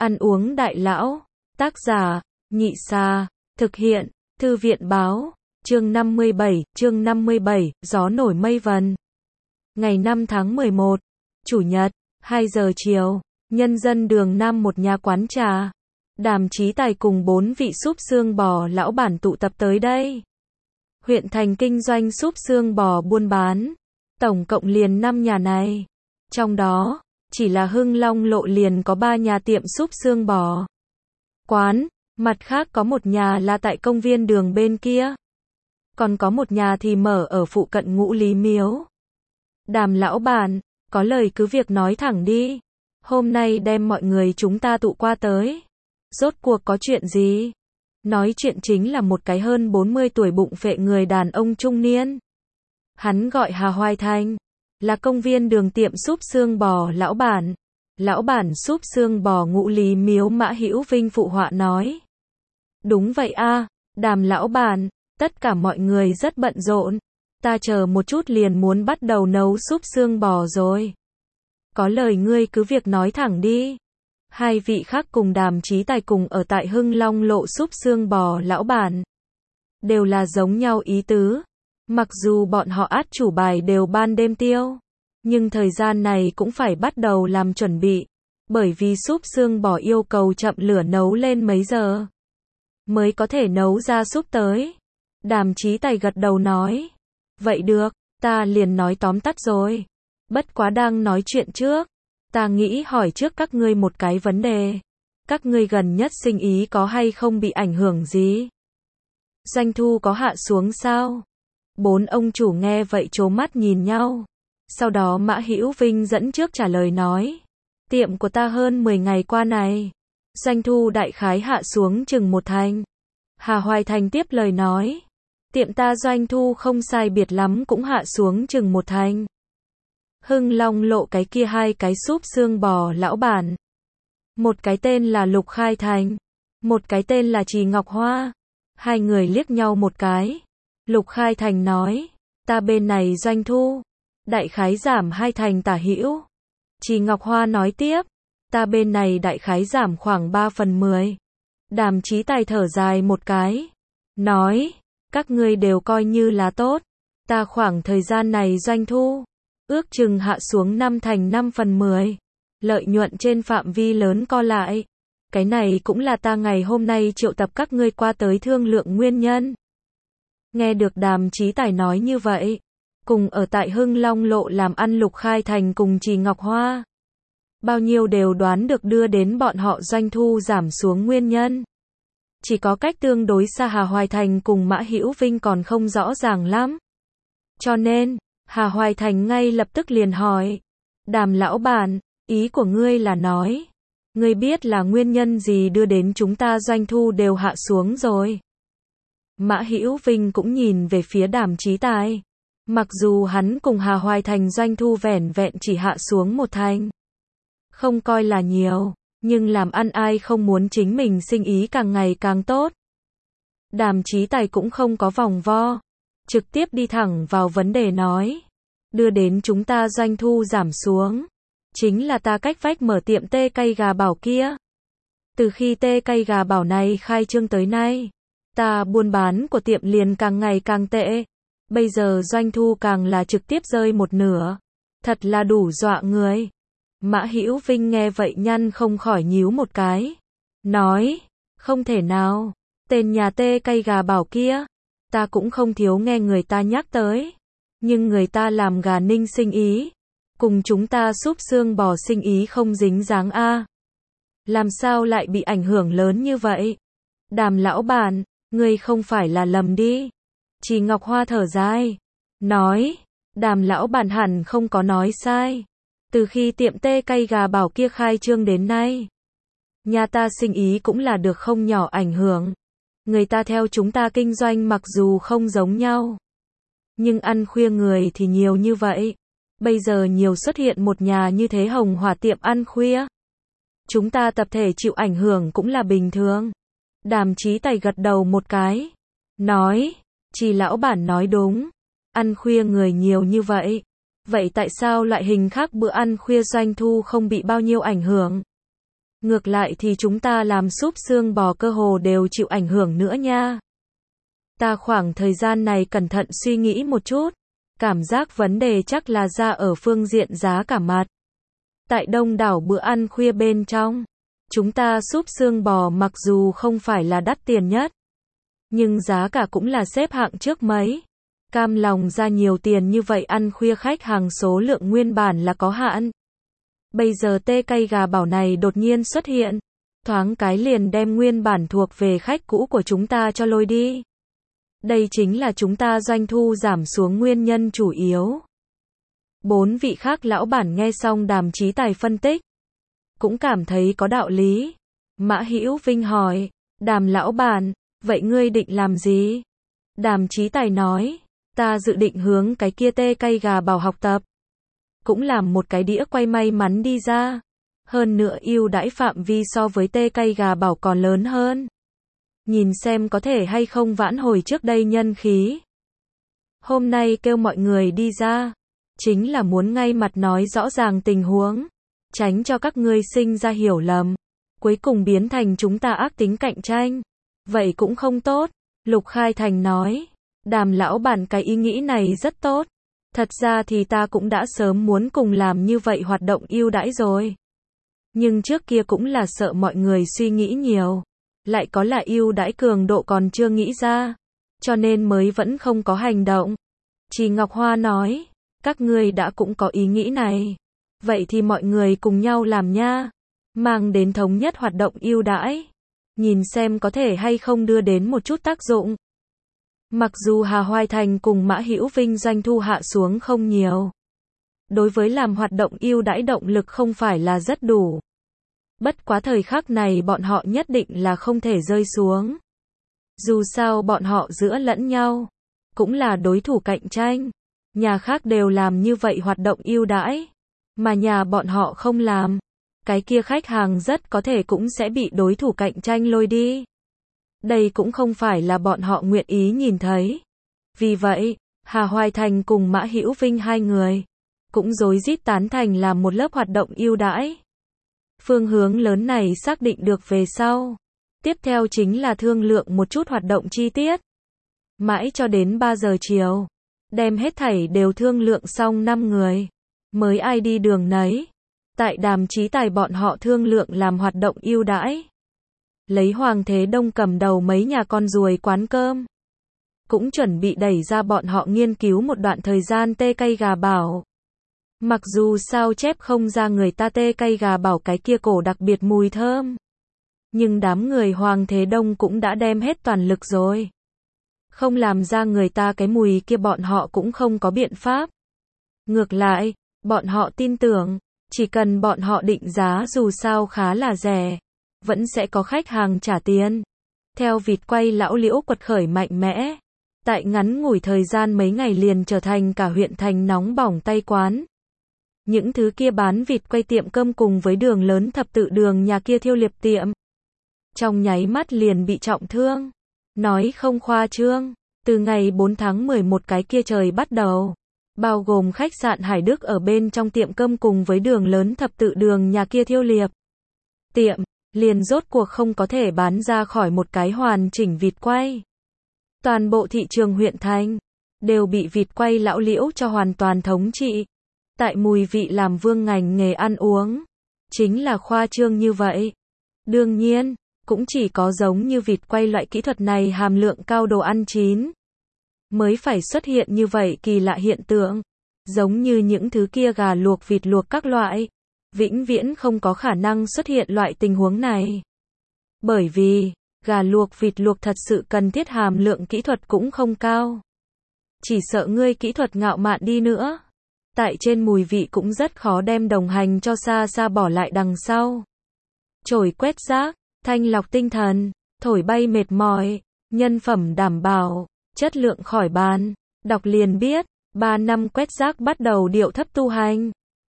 Ăn uống đại lão. Tác giả, Nhị Sa. Thực hiện, Thư viện báo. Chương 57, gió nổi mây vần. Ngày 5 tháng 11, Chủ nhật, 2 giờ chiều, nhân dân đường Nam một nhà quán trà. Đàm Chí Tài cùng 4 vị súp xương bò lão bản tụ tập tới đây. Huyện thành kinh doanh súp xương bò buôn bán. Tổng cộng liền 5 nhà này. Trong đó, chỉ là Hưng Long Lộ liền có 3 nhà tiệm súp xương bò quán, mặt khác có một nhà là tại công viên đường bên kia. Còn có một nhà thì mở ở phụ cận Ngũ Lý Miếu. Đàm lão bản, có lời cứ việc nói thẳng đi. Hôm nay đem mọi người chúng ta tụ qua tới. Rốt cuộc có chuyện gì? Nói chuyện chính là một cái hơn 40 tuổi bụng phệ người đàn ông trung niên. Hắn gọi Hà Hoài Thành, là công viên đường tiệm súp xương bò lão bản. Lão bản súp xương bò Ngũ Lý Miếu Mã Hữu Vinh phụ họa nói. Đúng vậy a, Đàm lão bản, tất cả mọi người rất bận rộn. Ta chờ một chút liền muốn bắt đầu nấu súp xương bò rồi. Có lời ngươi cứ việc nói thẳng đi. Hai vị khác cùng Đàm Chí Tài cùng ở tại Hưng Long Lộ súp xương bò lão bản. Đều là giống nhau ý tứ. Mặc dù bọn họ át chủ bài đều ban đêm tiêu. Nhưng thời gian này cũng phải bắt đầu làm chuẩn bị. Bởi vì súp xương bò yêu cầu chậm lửa nấu lên mấy giờ mới có thể nấu ra súp tới. Đàm Chí Tài gật đầu nói. Vậy được, ta liền nói tóm tắt rồi. Bất quá đang nói chuyện trước. Ta nghĩ hỏi trước các ngươi một cái vấn đề. Các ngươi gần nhất sinh ý có hay không bị ảnh hưởng gì? Doanh thu có hạ xuống sao? 4 ông chủ nghe vậy trố mắt nhìn nhau. Sau đó Mã Hữu Vinh dẫn trước trả lời nói. Tiệm của ta hơn 10 ngày qua này. Doanh thu đại khái hạ xuống chừng 1 thành. Hà Hoài Thành tiếp lời nói. Tiệm ta doanh thu không sai biệt lắm cũng hạ xuống chừng 1 thành. Hưng Long Lộ cái kia hai cái súp xương bò lão bản. Một cái tên là Lục Khai Thành. Một cái tên là Trì Ngọc Hoa. Hai người liếc nhau một cái. Lục Khai Thành nói. Ta bên này doanh thu. Đại khái giảm 2 thành tả hữu. Trì Ngọc Hoa nói tiếp. Ta bên này đại khái giảm khoảng 3/10. Đàm Chí Tài thở dài một cái. Nói. Các ngươi đều coi như là tốt. Ta khoảng thời gian này doanh thu. Ước chừng hạ xuống 5 thành 5/10. Lợi nhuận trên phạm vi lớn co lại. Cái này cũng là ta ngày hôm nay triệu tập các ngươi qua tới thương lượng nguyên nhân. Nghe được Đàm Chí Tài nói như vậy. Cùng ở tại Hưng Long Lộ làm ăn Lục Khai Thành cùng Trì Ngọc Hoa. Bao nhiêu đều đoán được đưa đến bọn họ doanh thu giảm xuống nguyên nhân. Chỉ có cách tương đối xa Hà Hoài Thành cùng Mã Hữu Vinh còn không rõ ràng lắm. Cho nên, Hà Hoài Thành ngay lập tức liền hỏi. Đàm lão bản, ý của ngươi là nói. Ngươi biết là nguyên nhân gì đưa đến chúng ta doanh thu đều hạ xuống rồi. Mã Hữu Vinh cũng nhìn về phía Đàm Chí Tài. Mặc dù hắn cùng Hà Hoài Thành doanh thu vẻn vẹn chỉ hạ xuống 1 thành. Không coi là nhiều, nhưng làm ăn ai không muốn chính mình sinh ý càng ngày càng tốt. Đàm Chí Tài cũng không có vòng vo. Trực tiếp đi thẳng vào vấn đề nói. Đưa đến chúng ta doanh thu giảm xuống. Chính là ta cách vách mở tiệm tê cây gà bảo kia. Từ khi tê cây gà bảo này khai trương tới nay. Ta buôn bán của tiệm liền càng ngày càng tệ. Bây giờ doanh thu càng là trực tiếp rơi 1/2. Thật là đủ dọa người. Mã Hữu Vinh nghe vậy nhăn không khỏi nhíu một cái. Nói. Không thể nào. Tên nhà tê cây gà bảo kia. Ta cũng không thiếu nghe người ta nhắc tới. Nhưng người ta làm gà ninh sinh ý. Cùng chúng ta súp xương bò sinh ý không dính dáng a. Làm sao lại bị ảnh hưởng lớn như vậy? Đàm lão bản, ngươi không phải là lầm đi. Trì Ngọc Hoa thở dài. Nói. Đàm lão bản hẳn không có nói sai. Từ khi tiệm tê cây gà bảo kia khai trương đến nay. Nhà ta sinh ý cũng là được không nhỏ ảnh hưởng. Người ta theo chúng ta kinh doanh mặc dù không giống nhau. Nhưng ăn khuya người thì nhiều như vậy. Bây giờ nhiều xuất hiện một nhà như thế Hồng Hỏa tiệm ăn khuya. Chúng ta tập thể chịu ảnh hưởng cũng là bình thường. Đàm Chí Tài gật đầu một cái. Nói. Trì lão bản nói đúng. Ăn khuya người nhiều như vậy. Vậy tại sao loại hình khác bữa ăn khuya doanh thu không bị bao nhiêu ảnh hưởng? Ngược lại thì chúng ta làm súp xương bò cơ hồ đều chịu ảnh hưởng nữa nha. Ta khoảng thời gian này cẩn thận suy nghĩ một chút, cảm giác vấn đề chắc là ra ở phương diện giá cả mặt. Tại đông đảo bữa ăn khuya bên trong, chúng ta súp xương bò mặc dù không phải là đắt tiền nhất, nhưng giá cả cũng là xếp hạng trước mấy. Cam lòng ra nhiều tiền như vậy ăn khuya khách hàng số lượng nguyên bản là có hạn. Bây giờ tê cây gà bảo này đột nhiên xuất hiện, thoáng cái liền đem nguyên bản thuộc về khách cũ của chúng ta cho lôi đi. Đây chính là chúng ta doanh thu giảm xuống nguyên nhân chủ yếu. 4 vị khác lão bản nghe xong Đàm Chí Tài phân tích, cũng cảm thấy có đạo lý. Mã Hữu Vinh hỏi, Đàm lão bản, vậy ngươi định làm gì? Đàm Chí Tài nói, ta dự định hướng cái kia tê cây gà bảo học tập. Cũng làm một cái đĩa quay may mắn đi ra. Hơn nữa ưu đãi phạm vi so với tê cây gà bảo còn lớn hơn. Nhìn xem có thể hay không vãn hồi trước đây nhân khí. Hôm nay kêu mọi người đi ra, chính là muốn ngay mặt nói rõ ràng tình huống, tránh cho các ngươi sinh ra hiểu lầm, cuối cùng biến thành chúng ta ác tính cạnh tranh. Vậy cũng không tốt, Lục Khai Thành nói. Đàm lão bản cái ý nghĩ này rất tốt. Thật ra thì ta cũng đã sớm muốn cùng làm như vậy hoạt động ưu đãi rồi. Nhưng trước kia cũng là sợ mọi người suy nghĩ nhiều. Lại có là ưu đãi cường độ còn chưa nghĩ ra. Cho nên mới vẫn không có hành động. Chị Ngọc Hoa nói, các ngươi đã cũng có ý nghĩ này. Vậy thì mọi người cùng nhau làm nha. Mang đến thống nhất hoạt động ưu đãi. Nhìn xem có thể hay không đưa đến một chút tác dụng. Mặc dù Hà Hoài Thành cùng Mã Hữu Vinh doanh thu hạ xuống không nhiều. Đối với làm hoạt động ưu đãi động lực không phải là rất đủ. Bất quá thời khắc này bọn họ nhất định là không thể rơi xuống. Dù sao bọn họ giữa lẫn nhau, cũng là đối thủ cạnh tranh. Nhà khác đều làm như vậy hoạt động ưu đãi, mà nhà bọn họ không làm. Cái kia khách hàng rất có thể cũng sẽ bị đối thủ cạnh tranh lôi đi. Đây cũng không phải là bọn họ nguyện ý nhìn thấy. Vì vậy, Hà Hoài Thành cùng Mã Hữu Vinh hai người cũng rối rít tán thành làm một lớp hoạt động ưu đãi. Phương hướng lớn này xác định được về sau. Tiếp theo chính là thương lượng một chút hoạt động chi tiết. Mãi cho đến 3 giờ chiều, đem hết thảy đều thương lượng xong 5 người, mới ai đi đường nấy. Tại Đàm Chí Tài bọn họ thương lượng làm hoạt động ưu đãi. Lấy Hoàng Thế Đông cầm đầu mấy nhà con ruồi quán cơm. Cũng chuẩn bị đẩy ra bọn họ nghiên cứu một đoạn thời gian tê cây gà bảo. Mặc dù sao chép không ra người ta tê cây gà bảo cái kia cổ đặc biệt mùi thơm. Nhưng đám người Hoàng Thế Đông cũng đã đem hết toàn lực rồi. Không làm ra người ta cái mùi kia bọn họ cũng không có biện pháp. Ngược lại, bọn họ tin tưởng, chỉ cần bọn họ định giá dù sao khá là rẻ, vẫn sẽ có khách hàng trả tiền. Theo vịt quay lão Liễu quật khởi mạnh mẽ, tại ngắn ngủi thời gian mấy ngày liền trở thành cả huyện thành nóng bỏng tay quán. Những thứ kia bán vịt quay tiệm cơm cùng với đường lớn thập tự đường nhà kia thiêu liệp tiệm, trong nháy mắt liền bị trọng thương. Nói không khoa trương, từ ngày 4 tháng 11 cái kia trời bắt đầu, bao gồm khách sạn Hải Đức ở bên trong tiệm cơm cùng với đường lớn thập tự đường nhà kia thiêu liệp tiệm, liền rốt cuộc không có thể bán ra khỏi một cái hoàn chỉnh vịt quay. Toàn bộ thị trường huyện thành đều bị vịt quay lão Liễu cho hoàn toàn thống trị. Tại mùi vị làm vương ngành nghề ăn uống, chính là khoa trương như vậy. Đương nhiên, cũng chỉ có giống như vịt quay loại kỹ thuật này hàm lượng cao đồ ăn chín, mới phải xuất hiện như vậy kỳ lạ hiện tượng. Giống như những thứ kia gà luộc vịt luộc các loại, vĩnh viễn không có khả năng xuất hiện loại tình huống này. Bởi vì, gà luộc vịt luộc thật sự cần thiết hàm lượng kỹ thuật cũng không cao. Chỉ sợ ngươi kỹ thuật ngạo mạn đi nữa, tại trên mùi vị cũng rất khó đem đồng hành cho xa xa bỏ lại đằng sau. Chổi quét rác, thanh lọc tinh thần, thổi bay mệt mỏi, nhân phẩm đảm bảo, chất lượng khỏi bàn. Đọc liền biết, 3 năm quét rác bắt đầu điệu thấp tu hành.